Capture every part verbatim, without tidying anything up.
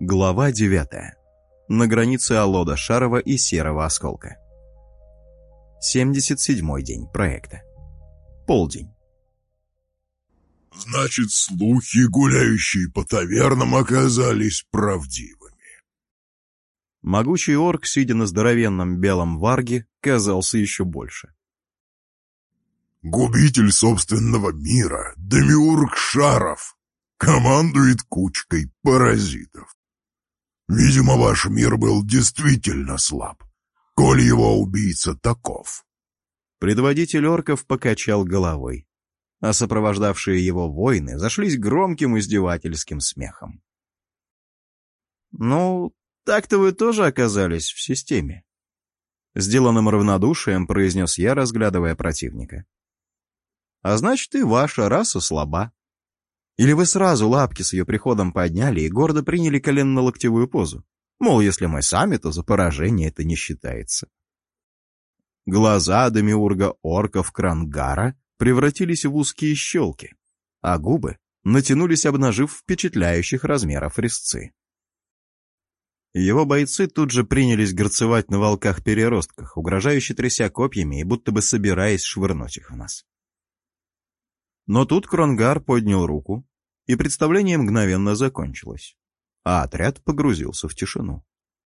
Глава девятая. На границе Алода Шарова и Серого Осколка. семьдесят седьмой день проекта. Полдень. Значит, слухи, гуляющие по тавернам, оказались правдивыми. Могучий орк, сидя на здоровенном белом варге, казался еще больше. Губитель собственного мира, Демиург Шаров, командует кучкой паразитов. Видимо, ваш мир был действительно слаб, коль его убийца таков. Предводитель орков покачал головой, а сопровождавшие его воины зашлись громким издевательским смехом. «Ну, так-то вы тоже оказались в системе», — сделанным равнодушием произнес я, разглядывая противника. «А значит, и ваша раса слаба. Или вы сразу лапки с ее приходом подняли и гордо приняли коленно-локтевую позу? Мол, если мы сами, то за поражение это не считается». Глаза демиурга орков Крангара превратились в узкие щелки, а губы натянулись, обнажив впечатляющих размеров резцы. Его бойцы тут же принялись горцевать на волках-переростках, угрожающе тряся копьями и будто бы собираясь швырнуть их в нас. Но тут Кронгар поднял руку, и представление мгновенно закончилось, а отряд погрузился в тишину.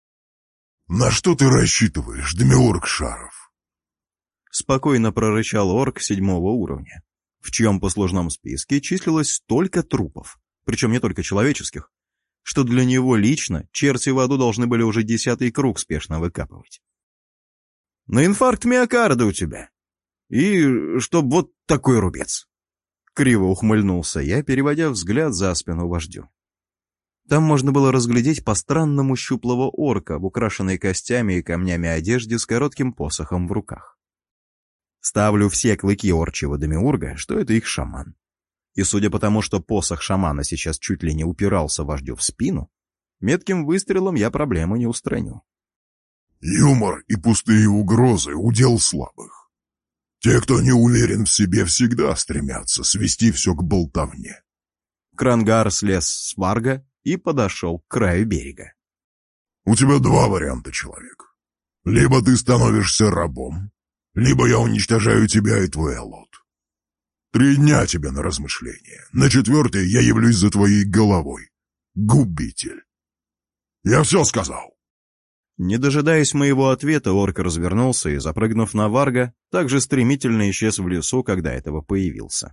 «На что ты рассчитываешь, Демиург Шаров?» Спокойно прорычал орк седьмого уровня, в чьем послужном списке числилось столько трупов, причем не только человеческих, что для него лично черти в аду должны были уже десятый круг спешно выкапывать. «На инфаркт миокарда у тебя. И чтоб вот такой рубец». Криво ухмыльнулся я, переводя взгляд за спину вождю. Там можно было разглядеть по-странному щуплого орка в украшенной костями и камнями одежде с коротким посохом в руках. Ставлю все клыки орчего демиурга, что это их шаман. И судя по тому, что посох шамана сейчас чуть ли не упирался вождю в спину, метким выстрелом я проблему не устраню. Юмор и пустые угрозы — удел слабых. Те, кто не уверен в себе, всегда стремятся свести все к болтовне. Крангар слез с варга и подошел к краю берега. У тебя два варианта, человек. Либо ты становишься рабом, либо я уничтожаю тебя и твой Алод. Три дня тебе на размышление. На четвертый я явлюсь за твоей головой. Губитель. Я все сказал. Не дожидаясь моего ответа, орк развернулся и, запрыгнув на варга, так же стремительно исчез в лесу, когда этого появился.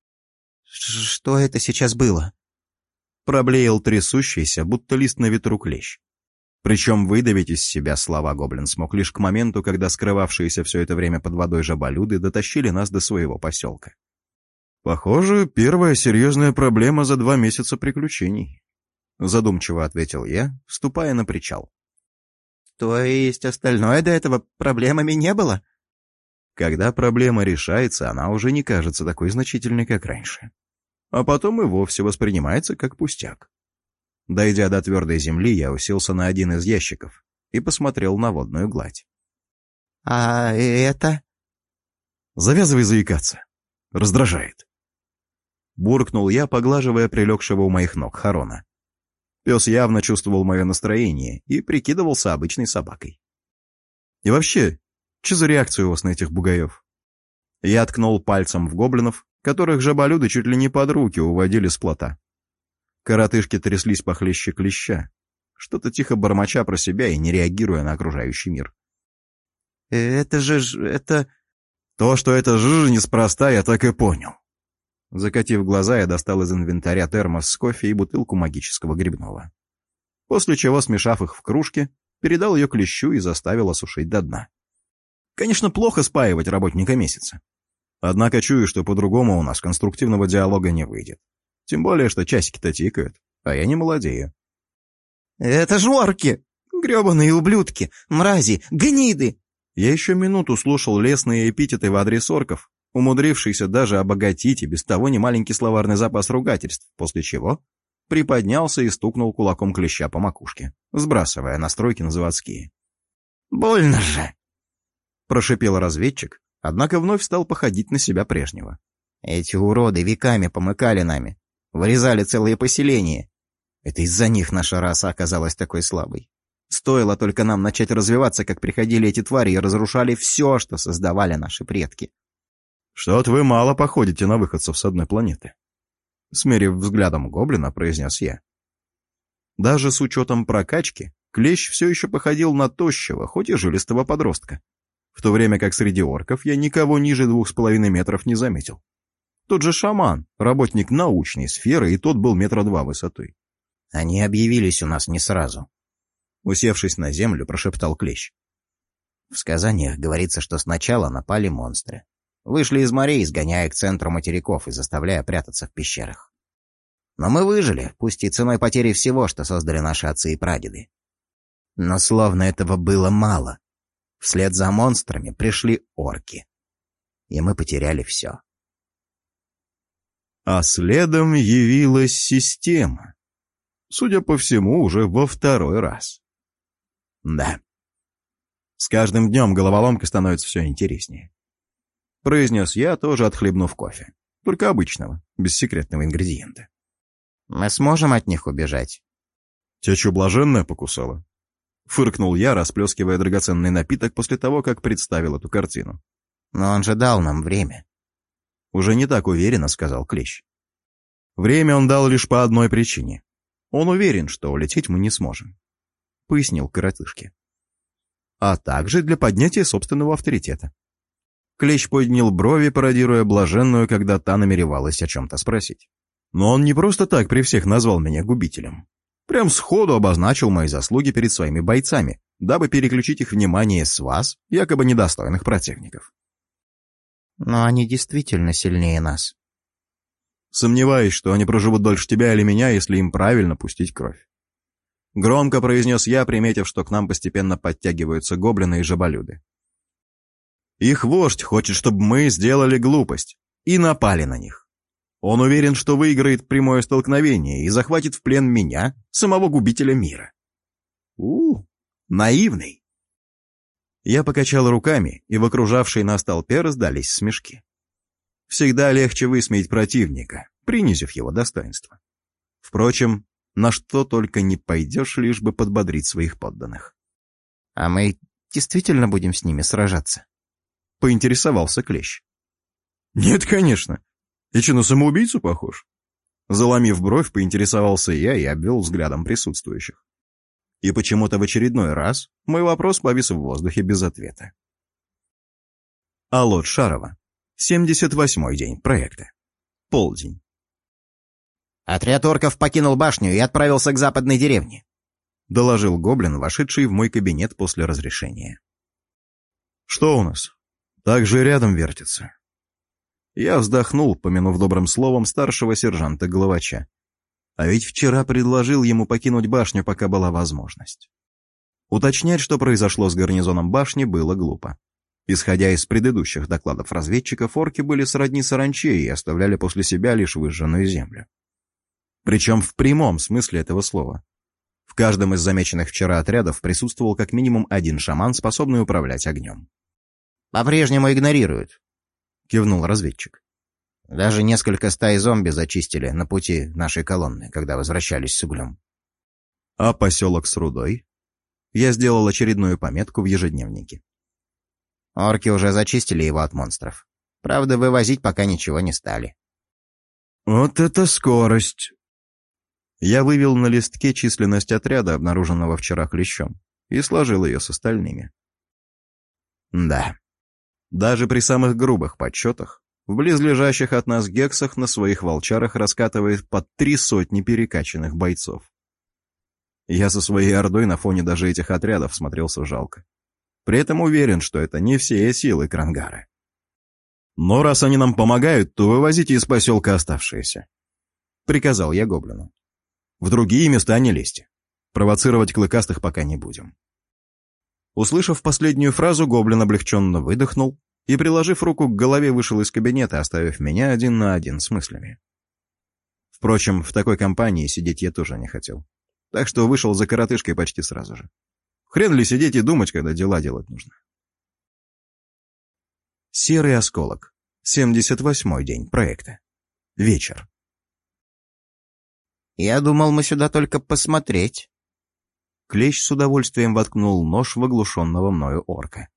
«Что это сейчас было?» Проблеял трясущийся, будто лист на ветру клещ. Причем выдавить из себя слова гоблин смог лишь к моменту, когда скрывавшиеся все это время под водой жаболюды дотащили нас до своего поселка. «Похоже, первая серьезная проблема за два месяца приключений», — задумчиво ответил я, вступая на причал. «То есть остальное до этого проблемами не было?» Когда проблема решается, она уже не кажется такой значительной, как раньше. А потом и вовсе воспринимается как пустяк. Дойдя до твердой земли, я уселся на один из ящиков и посмотрел на водную гладь. «А это?» «Завязывай заикаться. Раздражает». Буркнул я, поглаживая прилегшего у моих ног Харона. Пес явно чувствовал мое настроение и прикидывался обычной собакой. «И вообще, что за реакция у вас на этих бугаев?» Я ткнул пальцем в гоблинов, которых жаболюды чуть ли не под руки уводили с плота. Коротышки тряслись похлеще клеща, что-то тихо бормоча про себя и не реагируя на окружающий мир. «Это же... это...» То, что это жжж неспроста, я так и понял. Закатив глаза, я достал из инвентаря термос с кофе и бутылку магического грибного. После чего, смешав их в кружке, передал ее клещу и заставил осушить до дна. Конечно, плохо спаивать работника месяца. Однако чую, что по-другому у нас конструктивного диалога не выйдет. Тем более, что часики-то тикают, а я не молодею. «Это ж орки! Гребаные ублюдки! Мрази! Гниды!» Я еще минуту слушал лестные эпитеты в адрес орков, умудрившийся даже обогатить и без того немаленький словарный запас ругательств, после чего приподнялся и стукнул кулаком клеща по макушке, сбрасывая настройки на заводские. «Больно же!» — прошипел разведчик, однако вновь стал походить на себя прежнего. «Эти уроды веками помыкали нами, вырезали целые поселения. Это из-за них наша раса оказалась такой слабой. Стоило только нам начать развиваться, как приходили эти твари и разрушали все, что создавали наши предки. «Что-то вы мало походите на выходцев с одной планеты», — смерив взглядом гоблина, произнес я. Даже с учетом прокачки, Клещ все еще походил на тощего, хоть и жилистого подростка, в то время как среди орков я никого ниже двух с половиной метров не заметил. Тот же шаман, работник научной сферы, и тот был метра два высотой. Они объявились у нас не сразу. Усевшись на землю, прошептал Клещ. В сказаниях говорится, что сначала напали монстры. Вышли из морей, сгоняя к центру материков и заставляя прятаться в пещерах. Но мы выжили, пусть и ценой потери всего, что создали наши отцы и прадеды. Но словно этого было мало. Вслед за монстрами пришли орки. И мы потеряли все. А следом явилась система. Судя по всему, уже во второй раз. Да. С каждым днем головоломка становится все интереснее. Произнес я, тоже отхлебнув кофе. Только обычного, без секретного ингредиента. Мы сможем от них убежать? Тебя что, блаженная покусала? Фыркнул я, расплескивая драгоценный напиток после того, как представил эту картину. Но он же дал нам время. Уже не так уверенно сказал Клещ. Время он дал лишь по одной причине. Он уверен, что улететь мы не сможем. Пояснил коротышке. А также для поднятия собственного авторитета. Клещ поднял брови, пародируя блаженную, когда та намеревалась о чем-то спросить. Но он не просто так при всех назвал меня губителем. Прям сходу обозначил мои заслуги перед своими бойцами, дабы переключить их внимание с вас, якобы недостойных противников. Но они действительно сильнее нас. Сомневаюсь, что они проживут дольше тебя или меня, если им правильно пустить кровь. Громко произнес я, приметив, что к нам постепенно подтягиваются гоблины и жаболюды. Их вождь хочет, чтобы мы сделали глупость и напали на них. Он уверен, что выиграет прямое столкновение и захватит в плен меня, самого губителя мира. У, наивный. Я покачал руками, и в окружавшей нас толпе раздались смешки. Всегда легче высмеять противника, принизив его достоинство. Впрочем, на что только не пойдешь, лишь бы подбодрить своих подданных. А мы действительно будем с ними сражаться? Поинтересовался Клещ. Нет, конечно. Я что, на самоубийцу похож? Заломив бровь, поинтересовался я и обвел взглядом присутствующих. И почему-то в очередной раз мой вопрос повис в воздухе без ответа. Алот Шарова. семьдесят восьмой день проекта. Полдень. Отряд орков покинул башню и отправился к западной деревне, доложил гоблин, вошедший в мой кабинет после разрешения. Что у нас? Так же рядом вертится. Я вздохнул, помянув добрым словом старшего сержанта Головача. А ведь вчера предложил ему покинуть башню, пока была возможность. Уточнять, что произошло с гарнизоном башни, было глупо. Исходя из предыдущих докладов разведчиков, орки были сродни саранче и оставляли после себя лишь выжженную землю. Причем в прямом смысле этого слова. В каждом из замеченных вчера отрядов присутствовал как минимум один шаман, способный управлять огнем. «По-прежнему игнорируют», — кивнул разведчик. «Даже несколько стай зомби зачистили на пути нашей колонны, когда возвращались с углем». «А поселок с рудой?» Я сделал очередную пометку в ежедневнике. «Орки уже зачистили его от монстров. Правда, вывозить пока ничего не стали». «Вот это скорость!» Я вывел на листке численность отряда, обнаруженного вчера Клещом, и сложил ее с остальными. Да. Даже при самых грубых подсчетах, в близлежащих от нас гексах на своих волчарах раскатывает под три сотни перекачанных бойцов. Я со своей ордой на фоне даже этих отрядов смотрелся жалко. При этом уверен, что это не все силы Крангары. Но раз они нам помогают, то вывозите из поселка оставшиеся. Приказал я гоблину. В другие места не лезьте. Провоцировать клыкастых пока не будем. Услышав последнюю фразу, гоблин облегченно выдохнул и, приложив руку к голове, вышел из кабинета, оставив меня один на один с мыслями. Впрочем, в такой компании сидеть я тоже не хотел. Так что вышел за коротышкой почти сразу же. Хрен ли сидеть и думать, когда дела делать нужно. Серый осколок. семьдесят восьмой день проекта. Вечер. Я думал, мы сюда только посмотреть. Клещ с удовольствием воткнул нож в оглушенного мною орка.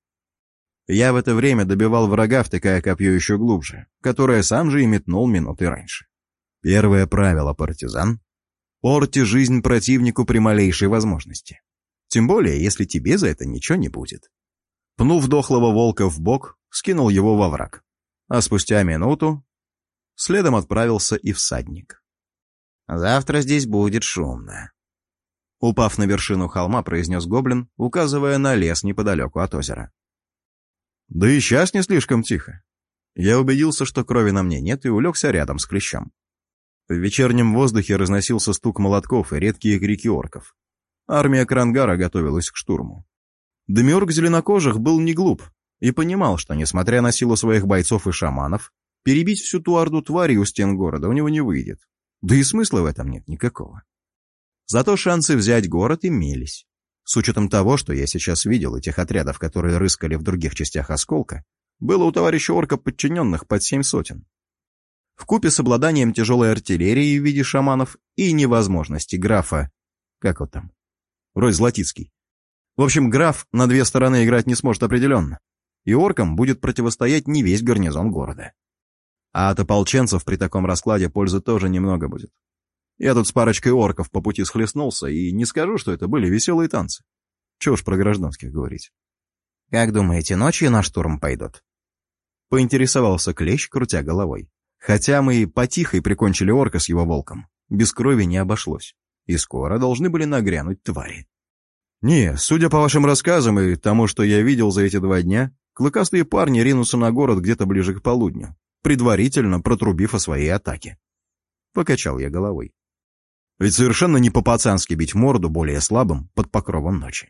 Я в это время добивал врага, втыкая копье еще глубже, которое сам же и метнул минуты раньше. Первое правило партизан — порти жизнь противнику при малейшей возможности. Тем более, если тебе за это ничего не будет. Пнув дохлого волка в бок, скинул его во враг. А спустя минуту следом отправился и всадник. Завтра здесь будет шумно. Упав на вершину холма, произнес гоблин, указывая на лес неподалеку от озера. Да и сейчас не слишком тихо. Я убедился, что крови на мне нет, и улегся рядом с клещом. В вечернем воздухе разносился стук молотков и редкие крики орков. Армия Крангара готовилась к штурму. Демиург Зеленокожих был не глуп и понимал, что, несмотря на силу своих бойцов и шаманов, перебить всю ту орду тварей у стен города у него не выйдет. Да и смысла в этом нет никакого. Зато шансы взять город имелись. С учетом того, что я сейчас видел, и тех отрядов, которые рыскали в других частях осколка, было у товарища орка подчиненных под семь сотен. Вкупе с обладанием тяжелой артиллерией в виде шаманов и невозможности графа... Как вот там? Рой Златицкий. В общем, граф на две стороны играть не сможет определенно, и оркам будет противостоять не весь гарнизон города. А от ополченцев при таком раскладе пользы тоже немного будет. Я тут с парочкой орков по пути схлестнулся, и не скажу, что это были веселые танцы. Чего уж про гражданских говорить. Как думаете, ночью на штурм пойдут? Поинтересовался клещ, крутя головой. Хотя мы и потихо прикончили орка с его волком, без крови не обошлось, и скоро должны были нагрянуть твари. Не, судя по вашим рассказам и тому, что я видел за эти два дня, клыкастые парни ринутся на город где-то ближе к полудню, предварительно протрубив о своей атаке. Покачал я головой. Ведь совершенно не по-пацански бить морду более слабым под покровом ночи.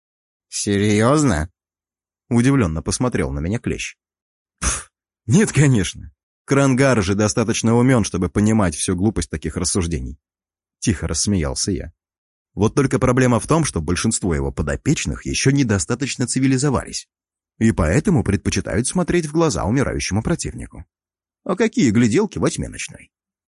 Серьезно? Удивленно посмотрел на меня клещ. Пф, нет, конечно. Крангар же достаточно умен, чтобы понимать всю глупость таких рассуждений. Тихо рассмеялся я. Вот только проблема в том, что большинство его подопечных еще недостаточно цивилизовались, и поэтому предпочитают смотреть в глаза умирающему противнику. А какие гляделки во тьме ночной?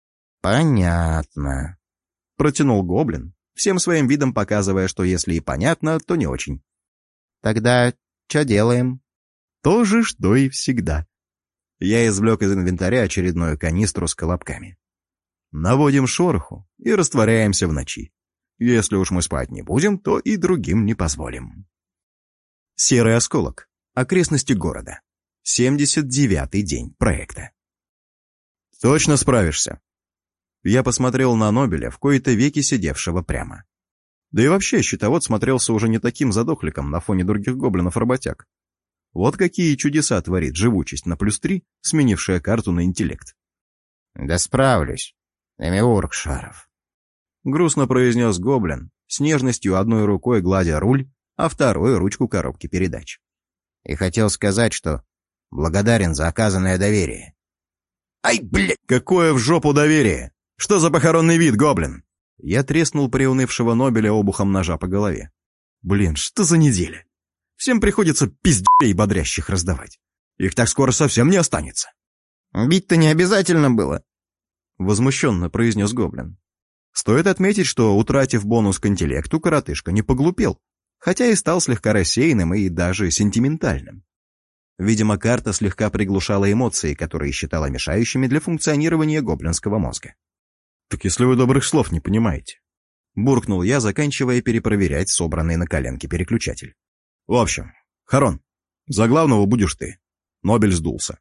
Понятно. Протянул гоблин, всем своим видом показывая, что если и понятно, то не очень. Тогда что делаем? То же, что и всегда. Я извлек из инвентаря очередную канистру с колобками. Наводим шороху и растворяемся в ночи. Если уж мы спать не будем, то и другим не позволим. Серый осколок. Окрестности города. семьдесят девятый день проекта. Точно справишься. Я посмотрел на Нобеля, в кои-то веки сидевшего прямо. Да и вообще, щитовод смотрелся уже не таким задохликом на фоне других гоблинов-работяг. Вот какие чудеса творит живучесть на плюс три, сменившая карту на интеллект. Да справлюсь, Демиург Шаров. Грустно произнес гоблин, с нежностью одной рукой гладя руль, а второй ручку коробки передач. И хотел сказать, что благодарен за оказанное доверие. Ай, блядь! Какое в жопу доверие! Что за похоронный вид, гоблин? Я треснул приунывшего Нобеля обухом ножа по голове. Блин, что за неделя? Всем приходится пиздей бодрящих раздавать. Их так скоро совсем не останется. Бить-то не обязательно было. Возмущенно произнес гоблин. Стоит отметить, что, утратив бонус к интеллекту, коротышка не поглупел, хотя и стал слегка рассеянным и даже сентиментальным. Видимо, карта слегка приглушала эмоции, которые считала мешающими для функционирования гоблинского мозга. «Так если вы добрых слов не понимаете», — буркнул я, заканчивая перепроверять собранный на коленке переключатель. «В общем, Харон, за главного будешь ты». Нобель сдулся.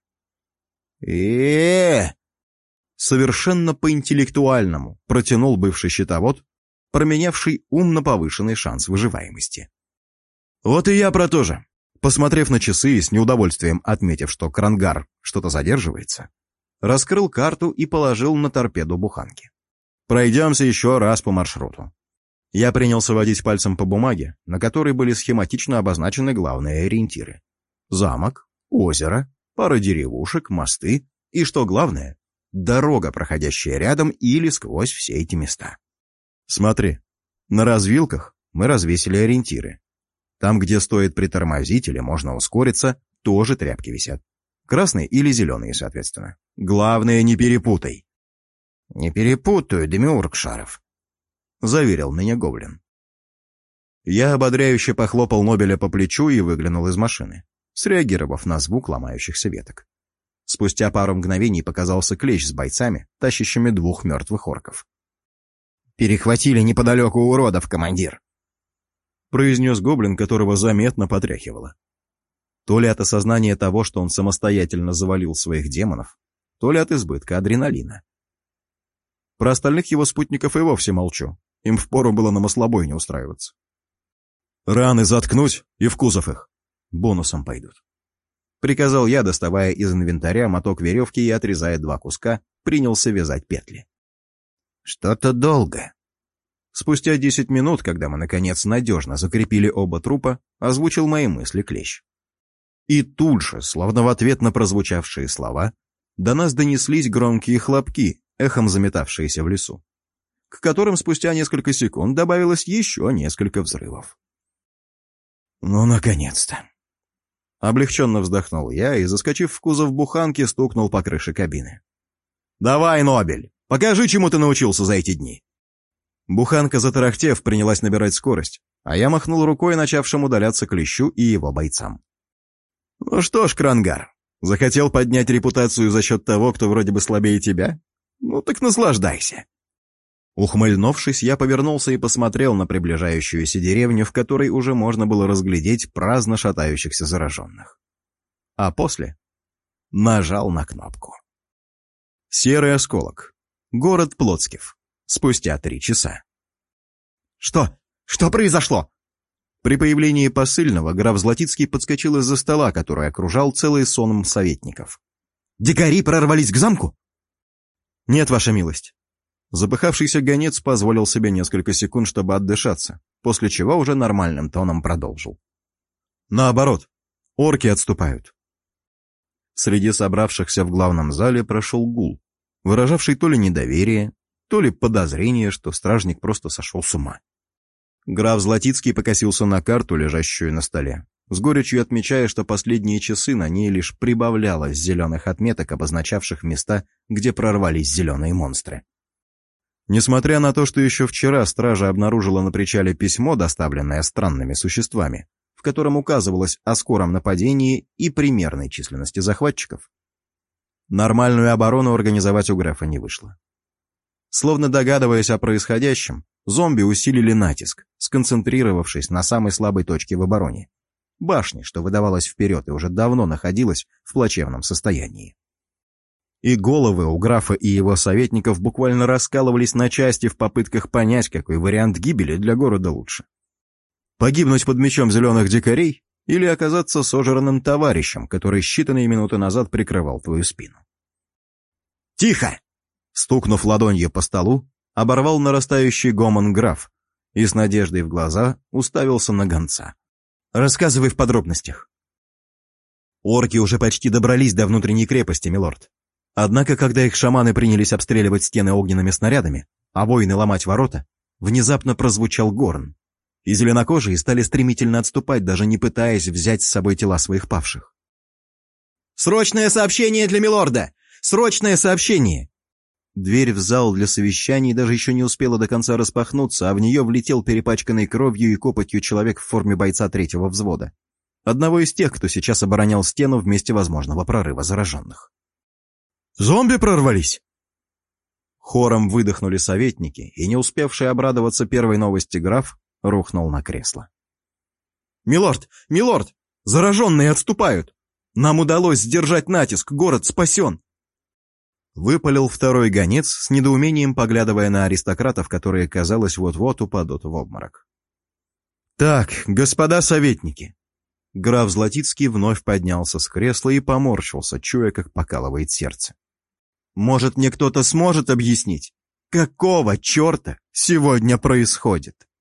э Совершенно по-интеллектуальному протянул бывший щитовод, променявший ум на повышенный шанс выживаемости. «Вот и я про то же». Посмотрев на часы и с неудовольствием отметив, что Крангар что-то задерживается, раскрыл карту и положил на торпеду буханки. Пройдемся еще раз по маршруту. Я принялся водить пальцем по бумаге, на которой были схематично обозначены главные ориентиры. Замок, озеро, пара деревушек, мосты и, что главное, дорога, проходящая рядом или сквозь все эти места. Смотри, на развилках мы развесили ориентиры. Там, где стоит притормозить или можно ускориться, тоже тряпки висят. Красные или зеленые, соответственно. Главное, не перепутай. «Не перепутаю, Демиург Шаров», — заверил меня гоблин. Я ободряюще похлопал Нобеля по плечу и выглянул из машины, среагировав на звук ломающихся веток. Спустя пару мгновений показался клещ с бойцами, тащащими двух мертвых орков. «Перехватили неподалеку уродов, командир», — произнес гоблин, которого заметно потряхивало. То ли от осознания того, что он самостоятельно завалил своих демонов, то ли от избытка адреналина. Про остальных его спутников и вовсе молчу, им впору было на маслобойне устраиваться. «Раны заткнуть и в кузов их. Бонусом пойдут», — приказал я, доставая из инвентаря моток веревки и, отрезая два куска, принялся вязать петли. «Что-то долго». Спустя десять минут, когда мы, наконец, надежно закрепили оба трупа, озвучил мои мысли клещ. И тут же, словно в ответ на прозвучавшие слова, до нас донеслись громкие хлопки, эхом заметавшиеся в лесу, к которым спустя несколько секунд добавилось еще несколько взрывов. «Ну, наконец-то!» Облегченно вздохнул я и, заскочив в кузов буханки, стукнул по крыше кабины. «Давай, Нобель, покажи, чему ты научился за эти дни!» Буханка, затарахтев, принялась набирать скорость, а я махнул рукой начавшим удаляться клещу и его бойцам. «Ну что ж, Крангар, захотел поднять репутацию за счет того, кто вроде бы слабее тебя? Ну так наслаждайся!» Ухмыльнувшись, я повернулся и посмотрел на приближающуюся деревню, в которой уже можно было разглядеть праздно шатающихся зараженных. А после нажал на кнопку. Серый осколок. Город Плотскив. Спустя три часа. «Что? Что произошло?» При появлении посыльного граф Златицкий подскочил из-за стола, который окружал целый сонм советников. «Дикари прорвались к замку?» «Нет, ваша милость». Запыхавшийся гонец позволил себе несколько секунд, чтобы отдышаться, после чего уже нормальным тоном продолжил. «Наоборот, орки отступают». Среди собравшихся в главном зале прошел гул, выражавший то ли недоверие, то ли подозрение, что стражник просто сошел с ума. Граф Златицкий покосился на карту, лежащую на столе, с горечью отмечая, что последние часы на ней лишь прибавлялось зеленых отметок, обозначавших места, где прорвались зеленые монстры. Несмотря на то, что еще вчера стража обнаружила на причале письмо, доставленное странными существами, в котором указывалось о скором нападении и примерной численности захватчиков, нормальную оборону организовать у графа не вышло. Словно догадываясь о происходящем, зомби усилили натиск, сконцентрировавшись на самой слабой точке в обороне — башне, что выдавалось вперед и уже давно находилась в плачевном состоянии. И головы у графа и его советников буквально раскалывались на части в попытках понять, какой вариант гибели для города лучше. Погибнуть под мечом зеленых дикарей или оказаться сожранным товарищем, который считанные минуты назад прикрывал твою спину. «Тихо!» Стукнув ладонью по столу, оборвал нарастающий гомон граф и с надеждой в глаза уставился на гонца. «Рассказывай в подробностях». «Орки уже почти добрались до внутренней крепости, милорд. Однако, когда их шаманы принялись обстреливать стены огненными снарядами, а воины ломать ворота, внезапно прозвучал горн, и зеленокожие стали стремительно отступать, даже не пытаясь взять с собой тела своих павших. «Срочное сообщение для милорда! Срочное сообщение!» Дверь в зал для совещаний даже еще не успела до конца распахнуться, а в нее влетел перепачканный кровью и копотью человек в форме бойца третьего взвода. Одного из тех, кто сейчас оборонял стену в месте возможного прорыва зараженных. «Зомби прорвались!» Хором выдохнули советники, и не успевший обрадоваться первой новости граф рухнул на кресло. «Милорд! Милорд! Зараженные отступают! Нам удалось сдержать натиск, город спасен!» Выпалил второй гонец, с недоумением поглядывая на аристократов, которые, казалось, вот-вот упадут в обморок. «Так, господа советники!» Граф Златицкий вновь поднялся с кресла и поморщился, чуя, как покалывает сердце. «Может, мне кто-то сможет объяснить, какого черта сегодня происходит?»